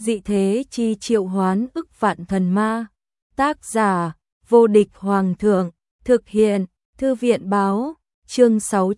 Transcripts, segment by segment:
dị thế chi triệu hoán ức vạn thần ma. Tác giả, vô địch hoàng thượng, thực hiện, thư viện báo, chương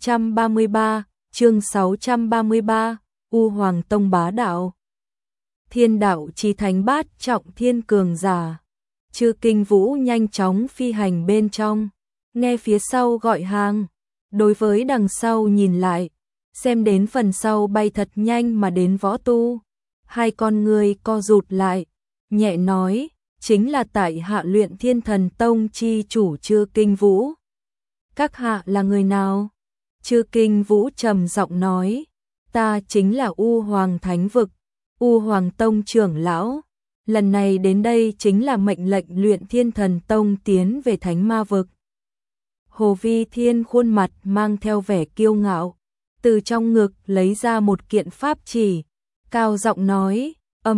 633, U Hoàng Tông bá đạo. Thiên đạo chí thánh bát trọng thiên cường giả. Chư Kinh Vũ nhanh chóng phi hành bên trong, nghe phía sau gọi hàng, đối với đằng sau nhìn lại, xem đến phần sau bay thật nhanh mà đến võ tu. Hai con người co rụt lại, nhẹ nói, chính là tại hạ Luyện Thiên Thần Tông chi chủ Chư Kinh Vũ. Các hạ là người nào? Chư Kinh Vũ trầm giọng nói, ta chính là U Hoàng Thánh Vực, U Hoàng Tông trưởng lão. Lần này đến đây chính là mệnh lệnh Luyện Thiên Thần Tông tiến về Thánh Ma Vực. Hồ Vi Thiên khuôn mặt mang theo vẻ kiêu ngạo, từ trong ngực lấy ra một kiện pháp chỉ, cao giọng nói,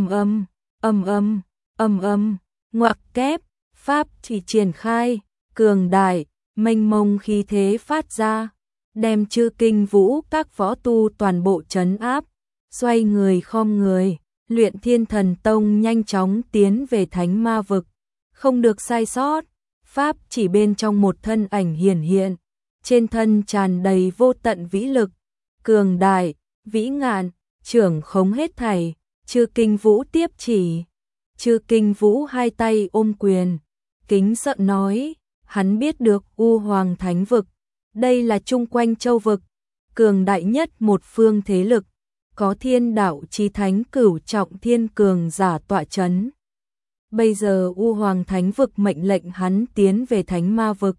ngoặc kép, pháp chỉ triển khai, cường đại, mênh mông khí thế phát ra, đem Chư Kinh Vũ các võ tu toàn bộ trấn áp. Xoay người khom người, Luyện Thiên Thần Tông nhanh chóng tiến về Thánh Ma Vực, không được sai sót. Pháp chỉ bên trong một thân ảnh hiển hiện, trên thân tràn đầy vô tận vĩ lực, cường đại, vĩ ngạn, trưởng khống hết thảy. Chư Kinh Vũ tiếp chỉ, Chư Kinh Vũ hai tay ôm quyền, kính sợ nói, hắn biết được U Hoàng Thánh Vực, đây là chung quanh châu vực, cường đại nhất một phương thế lực, có thiên đạo chí thánh cửu trọng thiên cường giả tọa chấn. Bây giờ U Hoàng Thánh Vực mệnh lệnh hắn tiến về Thánh Ma Vực.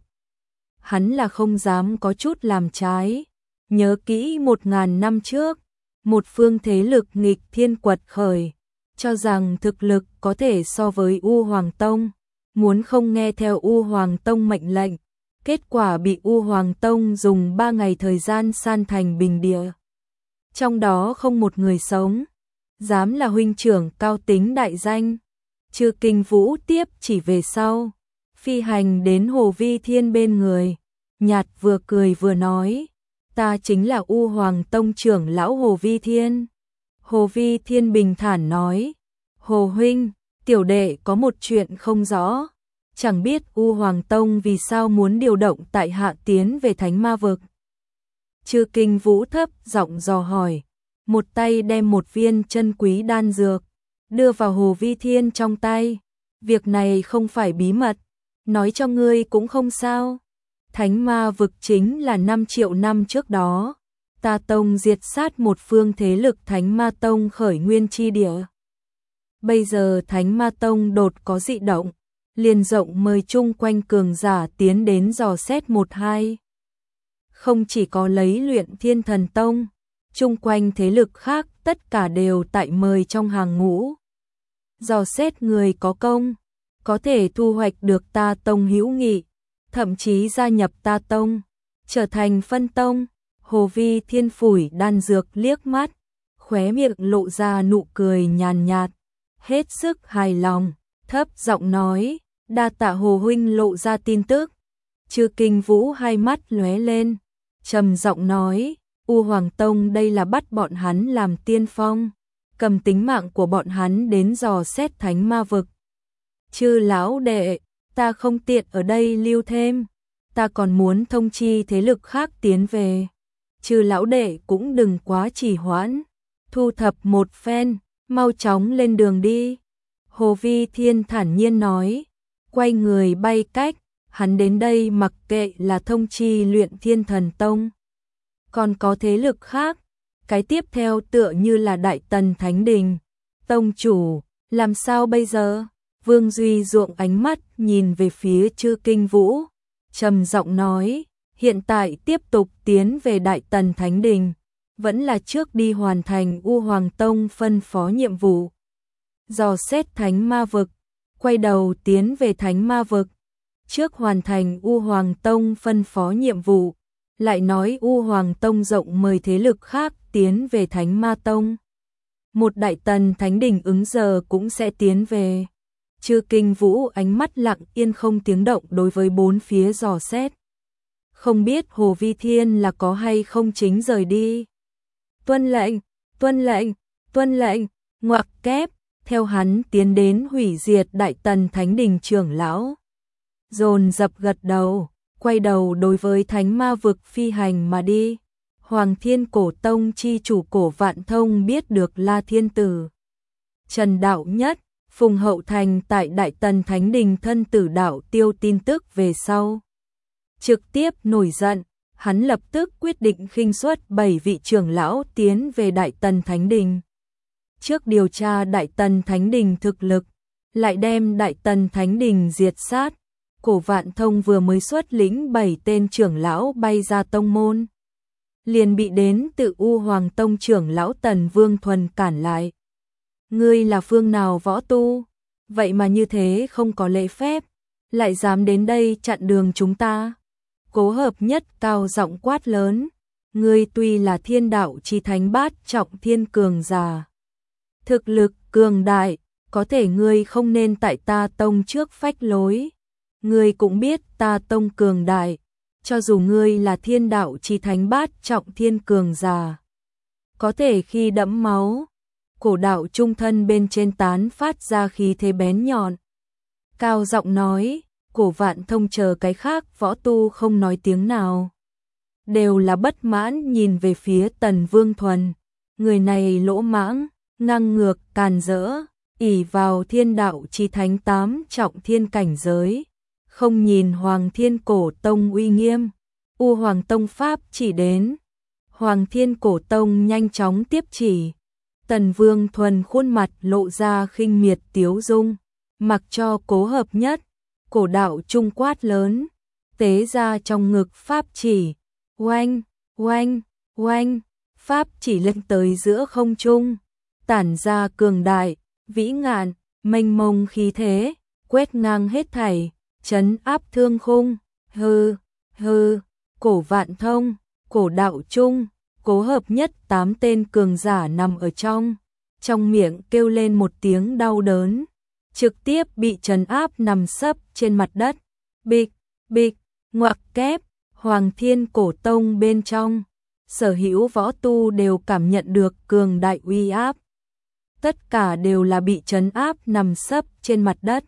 Hắn là không dám có chút làm trái. Nhớ kỹ 1000 năm trước, một phương thế lực nghịch thiên quật khởi, cho rằng thực lực có thể so với U Hoàng Tông, muốn không nghe theo U Hoàng Tông mệnh lệnh, kết quả bị U Hoàng Tông dùng 3 ngày thời gian san thành bình địa. Trong đó không một người sống, dám là huynh trưởng cao tính đại danh. Chư Kinh Vũ tiếp chỉ về sau, phi hành đến Hồ Vi Thiên bên người, nhạt vừa cười vừa nói, ta chính là U Hoàng Tông trưởng lão Hồ Vi Thiên. Hồ Vi Thiên bình thản nói, Hồ huynh, tiểu đệ có một chuyện không rõ, chẳng biết U Hoàng Tông vì sao muốn điều động tại hạ tiến về Thánh Ma Vực. Chư Kinh Vũ thấp giọng dò hỏi, một tay đem một viên chân quý đan dược đưa vào Hồ Vi Thiên trong tay. Việc này không phải bí mật, nói cho ngươi cũng không sao. Thánh Ma Vực chính là 5 triệu năm trước đó, ta tông diệt sát một phương thế lực Thánh Ma Tông khởi nguyên chi địa. Bây giờ Thánh Ma Tông đột có dị động, liền rộng mời chung quanh cường giả tiến đến dò xét 1-2. Không chỉ có lấy Luyện Thiên Thần Tông, chung quanh thế lực khác tất cả đều tại mời trong hàng ngũ. Dò xét người có công, có thể thu hoạch được ta tông hữu nghị, thậm chí gia nhập ta tông, trở thành phân tông. Hồ Vi Thiên phủi đan dược liếc mắt, khóe miệng lộ ra nụ cười nhàn nhạt, hết sức hài lòng, thấp giọng nói, đa tạ Hồ huynh lộ ra tin tức. Chư Kinh Vũ hai mắt lóe lên, trầm giọng nói, U Hoàng Tông đây là bắt bọn hắn làm tiên phong, cầm tính mạng của bọn hắn đến dò xét Thánh Ma Vực. Chư lão đệ, ta không tiện ở đây lưu thêm, ta còn muốn thông chi thế lực khác tiến về. Chư lão đệ cũng đừng quá trì hoãn, thu thập một phen, mau chóng lên đường đi. Hồ Vi Thiên thản nhiên nói, quay người bay cách, hắn đến đây mặc kệ là thông chi Luyện Thiên Thần Tông, còn có thế lực khác. Cái tiếp theo tựa như là Đại Tần Thánh Đình. Tông chủ, làm sao bây giờ? Vương Duy ruộng ánh mắt nhìn về phía Chư Kinh Vũ, trầm giọng nói, hiện tại tiếp tục tiến về Đại Tần Thánh Đình, vẫn là trước đi hoàn thành U Hoàng Tông phân phó nhiệm vụ. Dò xét Thánh Ma Vực, quay đầu tiến về Thánh Ma Vực, trước hoàn thành U Hoàng Tông phân phó nhiệm vụ, lại nói U Hoàng Tông rộng mời thế lực khác tiến về Thánh Ma Tông. Một Đại Tần Thánh Đình ứng giờ cũng sẽ tiến về. Chư Kinh Vũ ánh mắt lặng yên không tiếng động đối với bốn phía dò xét. Không biết Hồ Vi Thiên là có hay không chính rời đi. Tuân lệnh, tuân lệnh, tuân lệnh, ngoặc kép, theo hắn tiến đến hủy diệt Đại Tần Thánh Đình trưởng lão. Dồn dập gật đầu, quay đầu đối với thánh ma vực phi hành mà đi. Hoàng Thiên Cổ Tông chi chủ Cổ Vạn Thông biết được La Thiên Tử, Trần Đạo Nhất, Phùng Hậu Thành tại Đại Tần Thánh Đình thân tử đạo tiêu tin tức về sau. Trực tiếp nổi giận, hắn lập tức quyết định khinh suất 7 vị trưởng lão tiến về Đại Tần Thánh Đình. Trước điều tra Đại Tần Thánh Đình thực lực, lại đem Đại Tần Thánh Đình diệt sát. Cổ Vạn Thông vừa mới xuất lĩnh 7 tên trưởng lão bay ra tông môn, liền bị đến từ U Hoàng Tông trưởng lão Tần Vương Thuần cản lại. Ngươi là phương nào võ tu, vậy mà như thế không có lễ phép, lại dám đến đây chặn đường chúng ta. Cố Hợp Nhất cao giọng quát lớn, ngươi tuy là thiên đạo chi thánh bát trọng thiên cường giả, thực lực cường đại, có thể ngươi không nên tại ta tông trước phách lối. Ngươi cũng biết ta tông cường đại, cho dù ngươi là thiên đạo chi thánh bát trọng thiên cường giả, có thể khi đẫm máu. Cổ đạo trung thân bên trên tán phát ra khí thế bén nhọn, cao giọng nói. Cổ Vạn Thông chờ cái khác võ tu không nói tiếng nào, đều là bất mãn nhìn về phía Tần Vương Thuần. Người này lỗ mãng, ngang ngược, càn rỡ, ỷ vào thiên đạo chi thánh 8 trọng thiên cảnh giới, không nhìn Hoàng Thiên Cổ Tông uy nghiêm. U Hoàng Tông pháp chỉ đến, Hoàng Thiên Cổ Tông nhanh chóng tiếp chỉ. Tần Vương Thuần khuôn mặt lộ ra khinh miệt tiếu dung, mặc cho Cố Hợp Nhất, Cổ đạo trung quát lớn, tế ra trong ngực pháp chỉ, oanh, oanh, oanh, pháp chỉ lên tới giữa không trung, tản ra cường đại, vĩ ngạn, mênh mông khí thế, quét ngang hết thảy, trấn áp thương khung. Hừ, hừ. Cổ Vạn Thông, Cổ đạo trung, Cố Hợp Nhất 8 tên cường giả nằm ở trong miệng kêu lên một tiếng đau đớn, trực tiếp bị trấn áp nằm sấp trên mặt đất. Bịch, bịch, ngoặc kép. Hoàng Thiên Cổ Tông bên trong, sở hữu võ tu đều cảm nhận được cường đại uy áp. Tất cả đều là bị trấn áp nằm sấp trên mặt đất.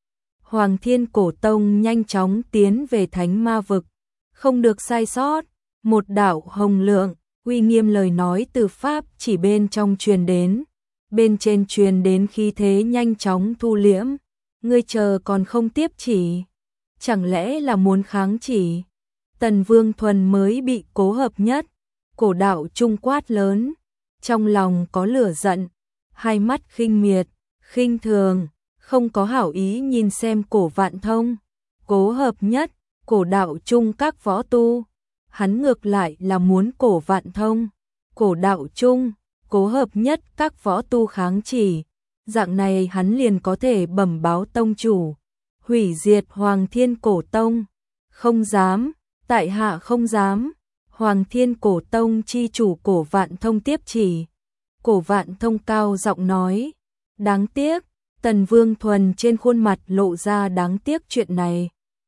Hoàng Thiên Cổ Tông nhanh chóng tiến về Thánh Ma Vực, không được sai sót. Một đạo hồng lượng, uy nghiêm lời nói từ pháp chỉ bên trong truyền đến, bên trên truyền đến khí thế nhanh chóng thu liễm. Ngươi chờ còn không tiếp chỉ, chẳng lẽ là muốn kháng chỉ? Tần Vương Thuần mới bị Cố Hợp Nhất, Cổ đạo trung quát lớn, trong lòng có lửa giận, hai mắt khinh miệt, khinh thường, không có hảo ý nhìn xem Cổ Vạn Thông, Cố Hợp Nhất, Cổ đạo trung các võ tu. Hắn ngược lại là muốn Cổ Vạn Thông, Cổ đạo trung, Cố Hợp Nhất các võ tu kháng chỉ, dạng này hắn liền có thể bẩm báo tông chủ, hủy diệt Hoàng Thiên Cổ Tông. Không dám, tại hạ không dám. Hoàng Thiên Cổ Tông chi chủ Cổ Vạn Thông tiếp chỉ. Cổ Vạn Thông cao giọng nói, đáng tiếc. Tần Vương Thuần trên khuôn mặt lộ ra đáng tiếc chuyện này.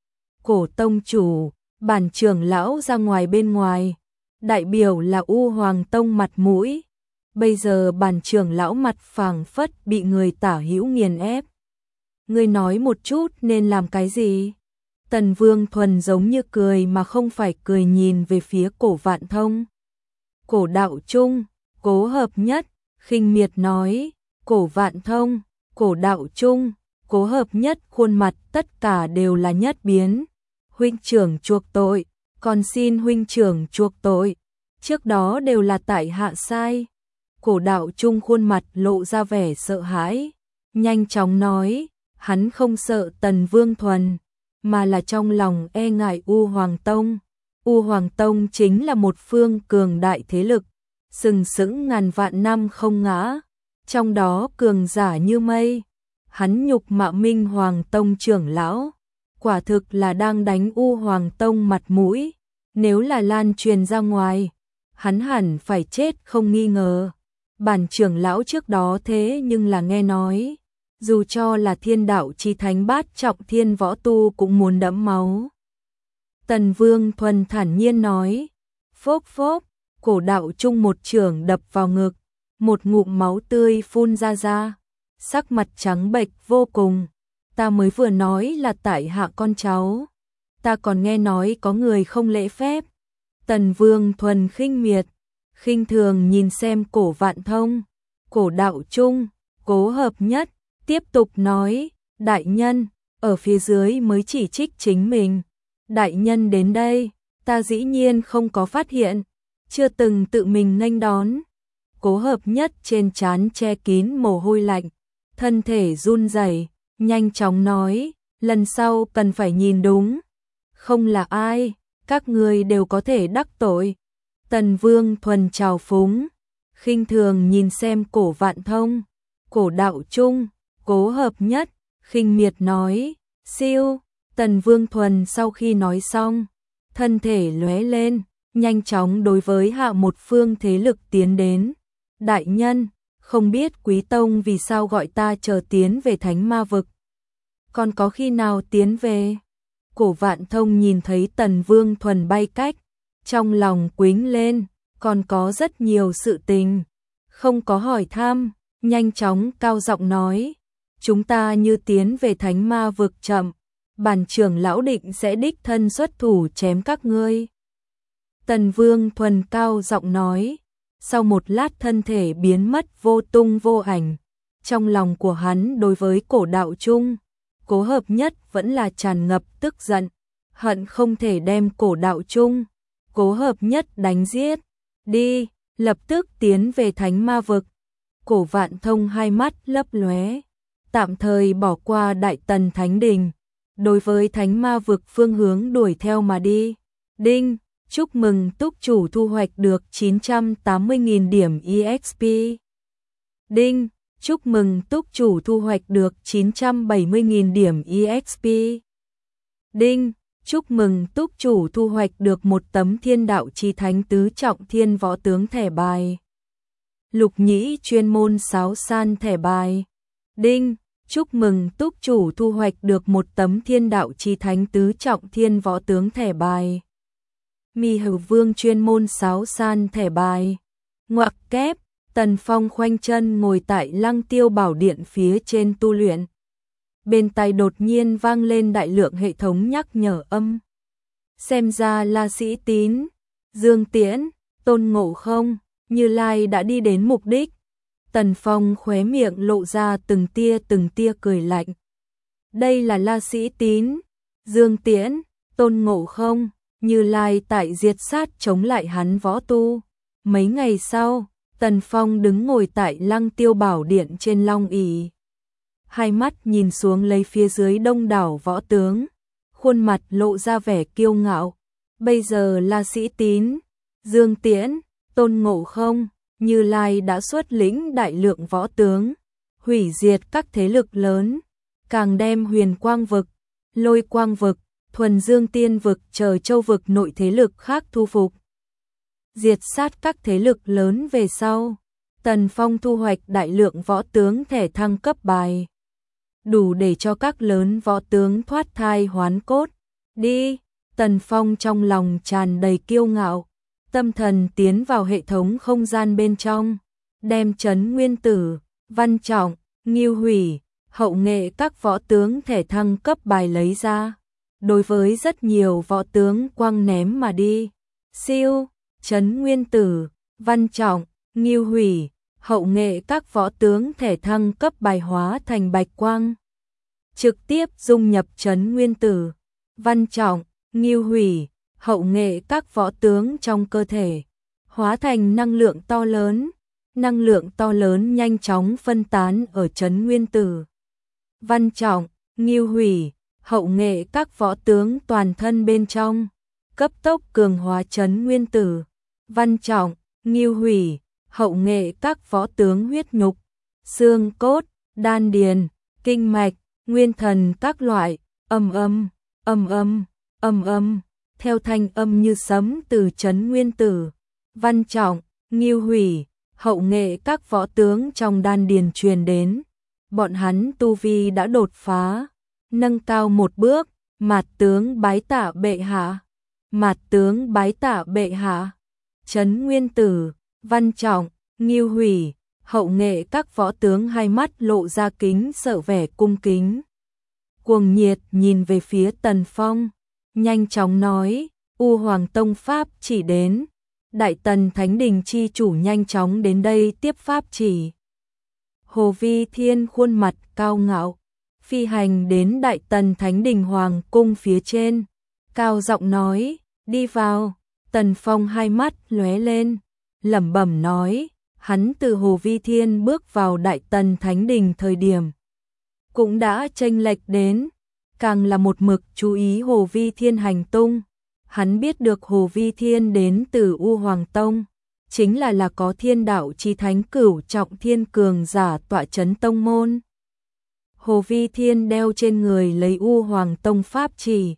Cổ tông chủ, bản trưởng lão ra ngoài bên ngoài, đại biểu là U Hoàng Tông mặt mũi. Bây giờ bản trưởng lão mặt phảng phất bị người tả hữu nghiền ép. Ngươi nói một chút nên làm cái gì? Tần Vương Thuần giống như cười mà không phải cười nhìn về phía Cổ Vạn Thông. Cổ đạo trung, Cố Hợp Nhất, khinh miệt nói, Cổ Vạn Thông, Cổ đạo trung, Cố Hợp Nhất khuôn mặt tất cả đều là nhất biến. Huynh trưởng chuộc tội, còn xin huynh trưởng chuộc tội. Trước đó đều là tại hạ sai. Cổ đạo trung khuôn mặt lộ ra vẻ sợ hãi, nhanh chóng nói, hắn không sợ Tần Vương Thuần, mà là trong lòng e ngại U Hoàng Tông. U Hoàng Tông chính là một phương cường đại thế lực, sừng sững ngàn vạn năm không ngã, trong đó cường giả như mây. Hắn nhục mạ Minh Hoàng Tông trưởng lão, quả thực là đang đánh U Hoàng Tông mặt mũi, nếu là lan truyền ra ngoài, hắn hẳn phải chết không nghi ngờ. Bản trưởng lão trước đó thế nhưng là nghe nói, dù cho là thiên đạo chi thánh bát trọng thiên võ tu cũng muốn đẫm máu. Tần Vương Thuần thản nhiên nói, phốc phốc, Cổ đạo trung một chưởng đập vào ngực, một ngụm máu tươi phun ra. sắc mặt trắng bệch vô cùng. Ta mới vừa nói là tại hạ con cháu. Ta còn nghe nói có người không lễ phép. Tần Vương Thuần khinh miệt, khinh thường nhìn xem Cổ Vạn Thông, Cổ Đạo Trung, Cố Hợp Nhất, tiếp tục nói, đại nhân, ở phía dưới mới chỉ trích chính mình. Đại nhân đến đây, ta dĩ nhiên không có phát hiện, chưa từng tự mình nghênh đón. Cố Hợp Nhất trên trán che kín mồ hôi lạnh, thân thể run rẩy, nhanh chóng nói, lần sau cần phải nhìn đúng. Không là ai, các ngươi đều có thể đắc tội. Tần Vương Thuần trào phúng, khinh thường nhìn xem Cổ Vạn Thông, Cổ Đạo Trung, Cố Hợp Nhất, khinh miệt nói, siêu. Tần Vương Thuần sau khi nói xong, thân thể lóe lên, nhanh chóng đối với hạ một phương thế lực tiến đến. Đại nhân, không biết Quý Tông vì sao gọi ta chờ tiến về Thánh Ma Vực. Còn có khi nào tiến về? Cổ Vạn Thông nhìn thấy Tần Vương Thuần bay cách, trong lòng quĩnh lên, còn có rất nhiều sự tình. Không có hỏi thăm, nhanh chóng cao giọng nói, chúng ta như tiến về Thánh Ma Vực chậm, bản trưởng lão định sẽ đích thân xuất thủ chém các ngươi. Tần Vương Thuần cao giọng nói, sau một lát thân thể biến mất vô tung vô ảnh. Trong lòng của hắn đối với Cổ Đạo Trung, Cố Hợp Nhất vẫn là tràn ngập tức giận, hận không thể đem Cổ Đạo Trung, Cố Hợp Nhất đánh giết. Đi, lập tức tiến về Thánh Ma Vực. Cổ Vạn Thông hai mắt lấp lóe, tạm thời bỏ qua Đại Tần Thánh Đình, đối với Thánh Ma Vực phương hướng đuổi theo mà đi. Đinh, chúc mừng túc chủ thu hoạch được 980.000 điểm EXP. Đinh, chúc mừng túc chủ thu hoạch được 970.000 điểm EXP. Đinh, chúc mừng túc chủ thu hoạch được một tấm Thiên Đạo Chí Thánh tứ trọng thiên võ tướng thẻ bài. Lục nhĩ chuyên môn sáo san thẻ bài. Đinh, chúc mừng túc chủ thu hoạch được một tấm Thiên Đạo Chí Thánh tứ trọng thiên võ tướng thẻ bài. Mi Hữu Vương chuyên môn sáo san thẻ bài. Ngoặc kép, Tần Phong khoanh chân ngồi tại Lăng Tiêu Bảo Điện phía trên tu luyện. Bên tai đột nhiên vang lên đại lượng hệ thống nhắc nhở âm. Xem ra La Sĩ Tín, Dương Tiễn, Tôn Ngộ Không, Như Lai đã đi đến mục đích. Tần Phong khóe miệng lộ ra từng tia cười lạnh. Đây là La Sĩ Tín, Dương Tiễn, Tôn Ngộ Không, Như Lai tại diệt sát chống lại hắn võ tu. Mấy ngày sau, Tần Phong đứng ngồi tại Lăng Tiêu Bảo Điện trên long ỷ, hai mắt nhìn xuống lấy phía dưới đông đảo võ tướng, khuôn mặt lộ ra vẻ kiêu ngạo. Bây giờ La Sĩ Tín, Dương Tiễn, Tôn Ngộ Không, Như Lai đã xuất lĩnh đại lượng võ tướng, hủy diệt các thế lực lớn, càng đem Huyền Quang Vực, Lôi Quang Vực, Thuần Dương Tiên Vực chờ châu vực nội thế lực khác thu phục. Diệt sát các thế lực lớn về sau, Tần Phong thu hoạch đại lượng võ tướng thẻ thăng cấp bài, đủ để cho các lớn võ tướng thoát thai hoán cốt. Đi, Tần Phong trong lòng tràn đầy kiêu ngạo, tâm thần tiến vào hệ thống không gian bên trong, đem Trấn Nguyên Tử, Văn Trọng, Ngưu Hủy, Hậu Nghệ các võ tướng thẻ thăng cấp bài lấy ra, đối với rất nhiều võ tướng quăng ném mà đi. Siêu, Trấn Nguyên Tử, Văn Trọng, Ngưu Hủy, Hậu Nghệ các võ tướng thẻ thăng cấp bài hóa thành bạch quang, trực tiếp dung nhập Trấn Nguyên Tử, Văn Trọng, Ngưu Hủy, Hậu Nghệ các võ tướng trong cơ thể, hóa thành năng lượng to lớn. Năng lượng to lớn nhanh chóng phân tán ở Trấn Nguyên Tử, Văn Trọng, Ngưu Hủy, Hậu Nghệ các võ tướng toàn thân bên trong, cấp tốc cường hóa Trấn Nguyên Tử, Văn Trọng, Ngưu Hủy, Hậu Nghệ các võ tướng huyết nhục, xương cốt, đan điền, kinh mạch, nguyên thần các loại, ầm ầm, ầm ầm, ầm ầm, theo thanh âm như sấm từ Trấn Nguyên Tử, Văn Trọng, Ngưu Hủy, Hậu Nghệ các võ tướng trong đan điền truyền đến. Bọn hắn tu vi đã đột phá, nâng cao một bước. Mạt tướng bái tạ bệ hạ, Mạt tướng bái tạ bệ hạ. Trấn Nguyên Tử, Văn Trọng, Ngưu Hủy, hậu nghệ các võ tướng hai mắt lộ ra kính sợ vẻ cung kính. Cuồng nhiệt nhìn về phía Tần Phong, nhanh chóng nói, U Hoàng Tông pháp chỉ đến. Đại Tần Thánh Đình chi chủ nhanh chóng đến đây tiếp pháp chỉ. Hồ Vi Thiên khuôn mặt cao ngạo, phi hành đến Đại Tần Thánh Đình Hoàng cung phía trên, cao giọng nói, đi vào. Tần Phong hai mắt lóe lên, lẩm bẩm nói, hắn từ Hồ Vi Thiên bước vào Đại Tần Thánh Đình thời điểm cũng đã chênh lệch đến, càng là một mực chú ý Hồ Vi Thiên hành tung. Hắn biết được Hồ Vi Thiên đến từ U Hoàng Tông, chính là có Thiên Đạo Chí Thánh cửu trọng thiên cường giả tọa chấn tông môn. Hồ Vi Thiên đeo trên người lấy U Hoàng Tông pháp chỉ.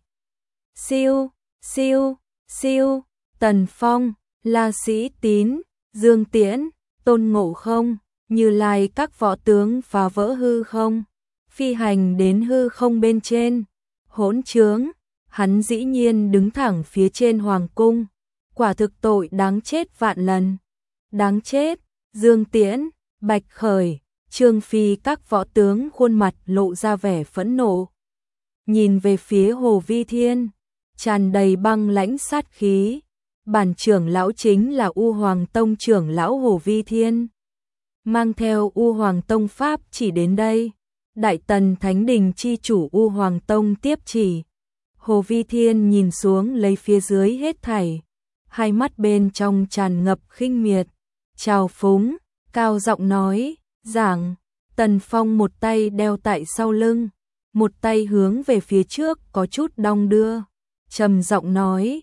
Siêu, siêu, siêu, Tần Phong, La Sĩ Tín, Dương Tiễn, Tôn Ngộ Không, Như Lai các võ tướng phá vỡ hư không, phi hành đến hư không bên trên. Hỗn trướng, hắn dĩ nhiên đứng thẳng phía trên hoàng cung, quả thực tội đáng chết vạn lần. Đáng chết. Dương Tiễn, Bạch Khởi, Trương Phi các võ tướng khuôn mặt lộ ra vẻ phẫn nộ. Nhìn về phía Hồ Vi Thiên, tràn đầy băng lãnh sát khí. Bản trưởng lão chính là U Hoàng Tông trưởng lão Hồ Vi Thiên, mang theo U Hoàng Tông pháp chỉ đến đây. Đại Tần Thánh Đình chi chủ U Hoàng Tông tiếp chỉ. Hồ Vi Thiên nhìn xuống lấy phía dưới hết thảy, hai mắt bên trong tràn ngập khinh miệt, trào phúng, cao giọng nói, giảng. Tần Phong một tay đeo tại sau lưng, một tay hướng về phía trước có chút đong đưa, trầm giọng nói,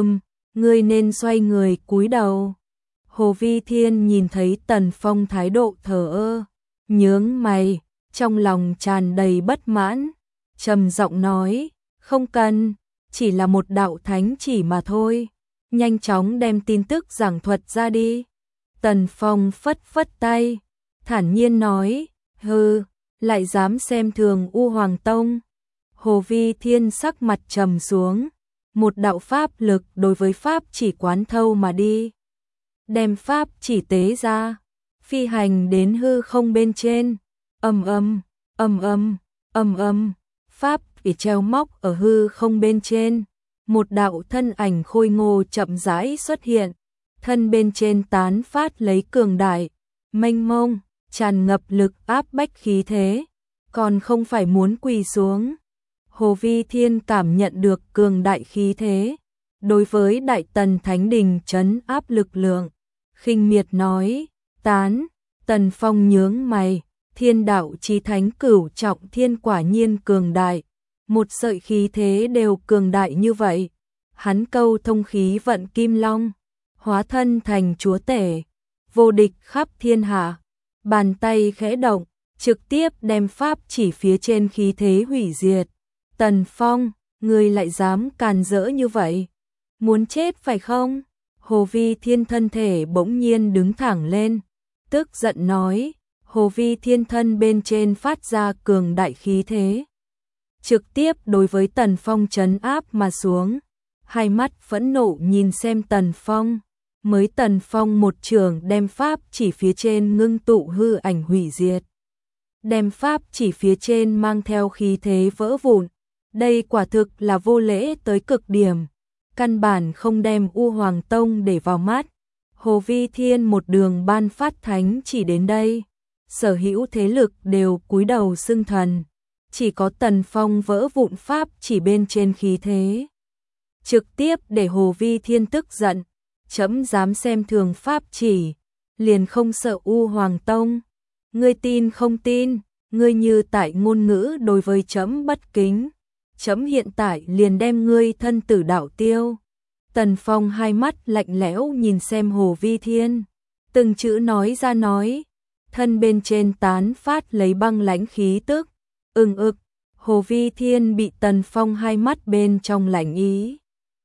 ngươi nên xoay người cúi đầu. Hồ Vi Thiên nhìn thấy Tần Phong thái độ thờ ơ, nhướng mày, trong lòng tràn đầy bất mãn, trầm giọng nói, không cần, chỉ là một đạo thánh chỉ mà thôi, nhanh chóng đem tin tức giảng thuật ra đi. Tần Phong phất phất tay, thản nhiên nói, hừ, lại dám xem thường U Hoàng Tông. Hồ Vi Thiên sắc mặt trầm xuống, một đạo pháp lực đối với pháp chỉ quán thâu mà đi. Đem pháp chỉ tế ra, phi hành đến hư không bên trên, ầm ầm, ầm ầm, ầm ầm, pháp chỉ treo móc ở hư không bên trên. Một đạo thân ảnh khôi ngô chậm rãi xuất hiện, thân bên trên tán phát lấy cường đại, mênh mông, tràn ngập lực áp bách khí thế, còn không phải muốn quỳ xuống. Hồ Vi Thiên cảm nhận được cường đại khí thế, đối với Đại Tần Thánh Đình trấn áp lực lượng, khinh miệt nói, tán. Tần Phong nhướng mày, Thiên Đạo Chí Thánh cửu trọng thiên quả nhiên cường đại, một sợi khí thế đều cường đại như vậy. Hắn câu thông khí vận kim long, hóa thân thành chúa tể, vô địch khắp thiên hạ, bàn tay khẽ động, trực tiếp đem pháp chỉ phía trên khí thế hủy diệt. Tần Phong, ngươi lại dám càn rỡ như vậy, muốn chết phải không? Hồ Vi Thiên thân thể bỗng nhiên đứng thẳng lên, tức giận nói. Hồ Vi Thiên thân bên trên phát ra cường đại khí thế, trực tiếp đối với Tần Phong trấn áp mà xuống. Hai mắt phẫn nộ nhìn xem Tần Phong, mới Tần Phong một trường đem pháp chỉ phía trên ngưng tụ hư ảnh hủy diệt, đem pháp chỉ phía trên mang theo khí thế vỡ vụn. Đây quả thực là vô lễ tới cực điểm, căn bản không đem U Hoàng Tông để vào mắt. Hồ Vi Thiên một đường ban phát thánh chỉ đến đây, sở hữu thế lực đều cúi đầu xưng thần, chỉ có Tần Phong vỡ vụn pháp chỉ bên trên khí thế, trực tiếp để Hồ Vi Thiên tức giận, chấm dám xem thường pháp chỉ, liền không sợ U Hoàng Tông. Ngươi tin không tin, ngươi như tại ngôn ngữ đối với chấm bất kính, chấm hiện tại liền đem ngươi thân tử đạo tiêu. Tần Phong hai mắt lạnh lẽo nhìn xem Hồ Vi Thiên, từng chữ nói ra nói, thân bên trên tán phát lấy băng lãnh khí tức, ực. Hồ Vi Thiên bị Tần Phong hai mắt bên trong lạnh ý,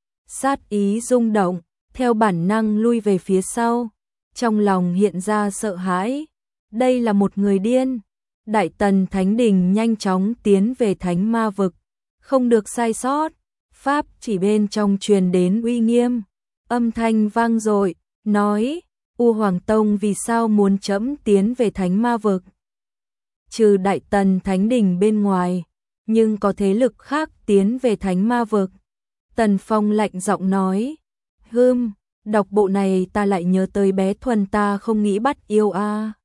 sát ý rung động, theo bản năng lui về phía sau, trong lòng hiện ra sợ hãi, đây là một người điên. Đại Tần Thánh Đình nhanh chóng tiến về Thánh Ma Vực, không được sai sót. Pháp chỉ bên trong truyền đến uy nghiêm, âm thanh vang dội, nói, U Hoàng Tông vì sao muốn trẫm tiến về Thánh Ma Vực? Trừ Đại Tần Thánh Đình bên ngoài, nhưng có thế lực khác tiến về Thánh Ma Vực. Tần Phong lạnh giọng nói, đọc bộ này ta lại nhớ tới bé Thuần ta không nghĩ bắt yêu a.